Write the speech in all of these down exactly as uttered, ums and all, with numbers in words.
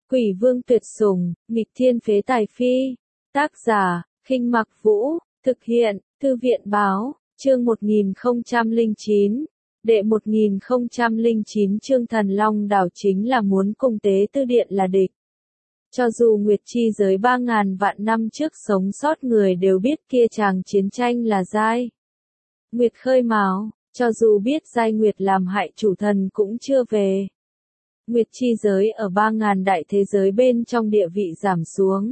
Quỷ vương tuyệt sủng, nghịch thiên phế tài phi. Tác giả, Khinh Mặc Vũ, thực hiện, Thư viện báo, chương một nghìn không trăm lẻ chín. Đệ một nghìn không trăm lẻ chín chương Thần Long đảo chính là muốn cùng Tế Tư Điện là địch. Cho dù Nguyệt Chi giới ba ngàn vạn năm trước sống sót người đều biết kia chàng chiến tranh là giai Nguyệt khơi mào, cho dù biết giai Nguyệt làm hại chủ thần cũng chưa về. Nguyệt Chi giới ở ba ngàn đại thế giới bên trong địa vị giảm xuống.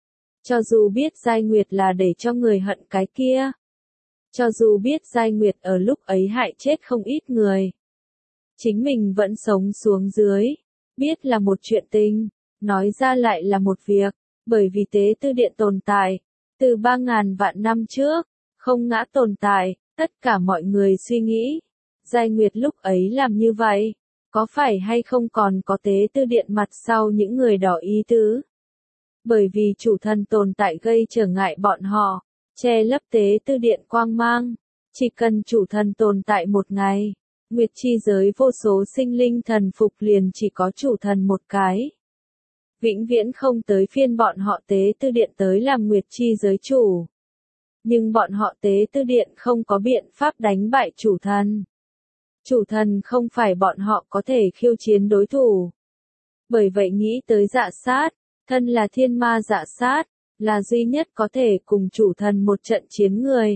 Cho dù biết giai Nguyệt là để cho người hận cái kia. Cho dù biết giai Nguyệt ở lúc ấy hại chết không ít người. Chính mình vẫn sống xuống dưới. Biết là một chuyện tình, nói ra lại là một việc, bởi vì Tế Tư Điện tồn tại. Từ ba ngàn vạn năm trước, không ngã tồn tại, tất cả mọi người suy nghĩ. Giai Nguyệt lúc ấy làm như vậy, có phải hay không còn có Tế Tư Điện mặt sau những người đỏ ý tứ? Bởi vì chủ thần tồn tại gây trở ngại bọn họ, che lấp Tế Tư Điện quang mang. Chỉ cần chủ thần tồn tại một ngày, Nguyệt Chi giới vô số sinh linh thần phục liền chỉ có chủ thần một cái. Vĩnh viễn không tới phiên bọn họ Tế Tư Điện tới làm Nguyệt Chi giới chủ. Nhưng bọn họ Tế Tư Điện không có biện pháp đánh bại chủ thần. Chủ thần không phải bọn họ có thể khiêu chiến đối thủ. Bởi vậy nghĩ tới Dạ Sát, thân là thiên ma Dạ Sát, là duy nhất có thể cùng chủ thần một trận chiến người.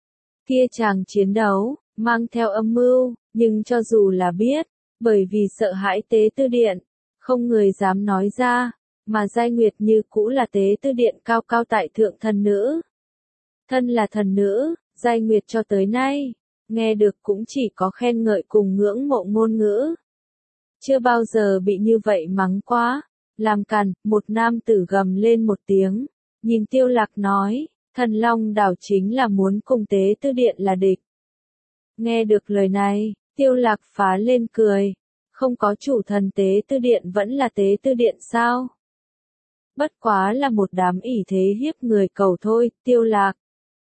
Kia chàng chiến đấu, mang theo âm mưu, nhưng cho dù là biết, bởi vì sợ hãi Tế Tư Điện, không người dám nói ra, mà giai Nguyệt như cũ là Tế Tư Điện cao cao tại thượng thần nữ. Thân là thần nữ, giai Nguyệt cho tới nay, nghe được cũng chỉ có khen ngợi cùng ngưỡng mộ ngôn ngữ. Chưa bao giờ bị như vậy mắng quá, làm càn, một nam tử gầm lên một tiếng, nhìn Tiêu Lạc nói, Thần Long đảo chính là muốn cùng Tế Tư Điện là địch. Nghe được lời này, Tiêu Lạc phá lên cười, không có chủ thần Tế Tư Điện vẫn là Tế Tư Điện sao? Bất quá là một đám ỷ thế hiếp người cầu thôi, Tiêu Lạc.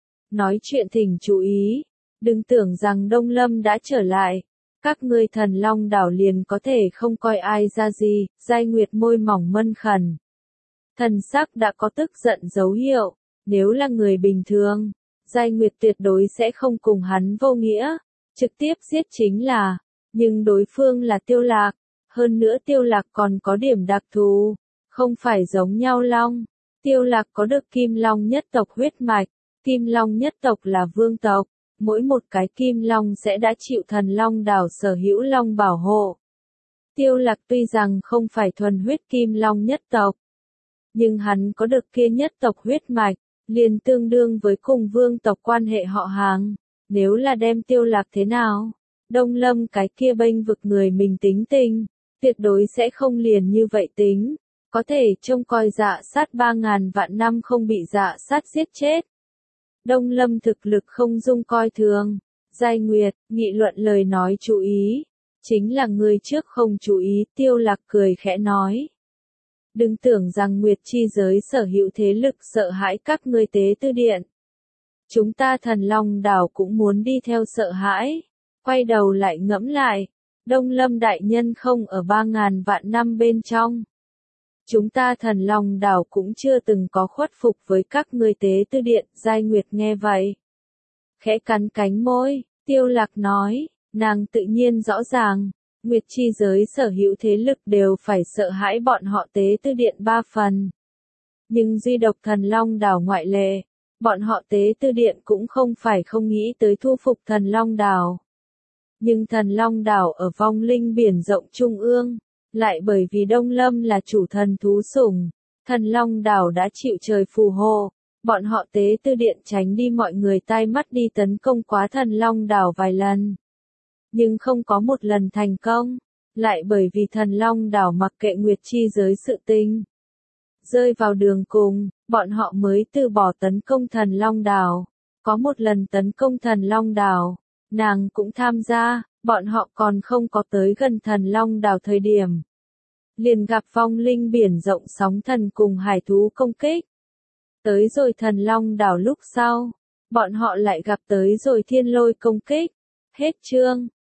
Nói chuyện thỉnh chú ý, đừng tưởng rằng Đông Lâm đã trở lại, các ngươi Thần Long đảo liền có thể không coi ai ra gì, giai Nguyệt môi mỏng mân khẩn. Thần sắc đã có tức giận dấu hiệu, nếu là người bình thường, giai Nguyệt tuyệt đối sẽ không cùng hắn vô nghĩa, trực tiếp giết chính là, nhưng đối phương là Tiêu Lạc, hơn nữa Tiêu Lạc còn có điểm đặc thù, không phải giống nhau long. Tiêu Lạc có được Kim Long nhất tộc huyết mạch, Kim Long nhất tộc là vương tộc, mỗi một cái Kim Long sẽ đã chịu Thần Long đảo sở hữu long bảo hộ. Tiêu Lạc tuy rằng không phải thuần huyết Kim Long nhất tộc, nhưng hắn có được kia nhất tộc huyết mạch, liền tương đương với cùng vương tộc quan hệ họ hàng. Nếu là đem Tiêu Lạc thế nào, Đông Lâm cái kia bênh vực người mình tính tình, tuyệt đối sẽ không liền như vậy tính, có thể trông coi Dạ Sát ba ngàn vạn năm không bị Dạ Sát giết chết. Đông Lâm thực lực không dung coi thường. Giai Nguyệt, nghị luận lời nói chú ý, chính là người trước không chú ý. Tiêu Lạc cười khẽ nói. Đừng tưởng rằng Nguyệt Chi giới sở hữu thế lực sợ hãi các ngươi Tế Tư Điện. Chúng ta Thần Long đảo cũng muốn đi theo sợ hãi. Quay đầu lại ngẫm lại, Đông Lâm đại nhân không ở ba ngàn vạn năm bên trong. Chúng ta Thần Long đảo cũng chưa từng có khuất phục với các ngươi Tế Tư Điện. Giai Nguyệt nghe vậy, khẽ cắn cánh môi. Tiêu Lạc nói, nàng tự nhiên rõ ràng, Nguyệt Chi giới sở hữu thế lực đều phải sợ hãi bọn họ Tế Tư Điện ba phần. Nhưng duy độc Thần Long đảo ngoại lệ, bọn họ Tế Tư Điện cũng không phải không nghĩ tới thu phục Thần Long đảo. Nhưng Thần Long đảo ở vong linh biển rộng trung ương, lại bởi vì Đông Lâm là chủ thần thú sủng, Thần Long đảo đã chịu trời phù hộ, bọn họ Tế Tư Điện tránh đi mọi người tai mắt đi tấn công quá Thần Long đảo vài lần. Nhưng không có một lần thành công, lại bởi vì Thần Long đảo mặc kệ Nguyệt Chi giới sự tình. Rơi vào đường cùng, bọn họ mới từ bỏ tấn công Thần Long đảo. Có một lần tấn công Thần Long đảo, nàng cũng tham gia, bọn họ còn không có tới gần Thần Long đảo thời điểm. Liền gặp vong linh biển rộng sóng thần cùng hải thú công kích. Tới rồi Thần Long đảo lúc sau, bọn họ lại gặp tới rồi thiên lôi công kích. Hết chương.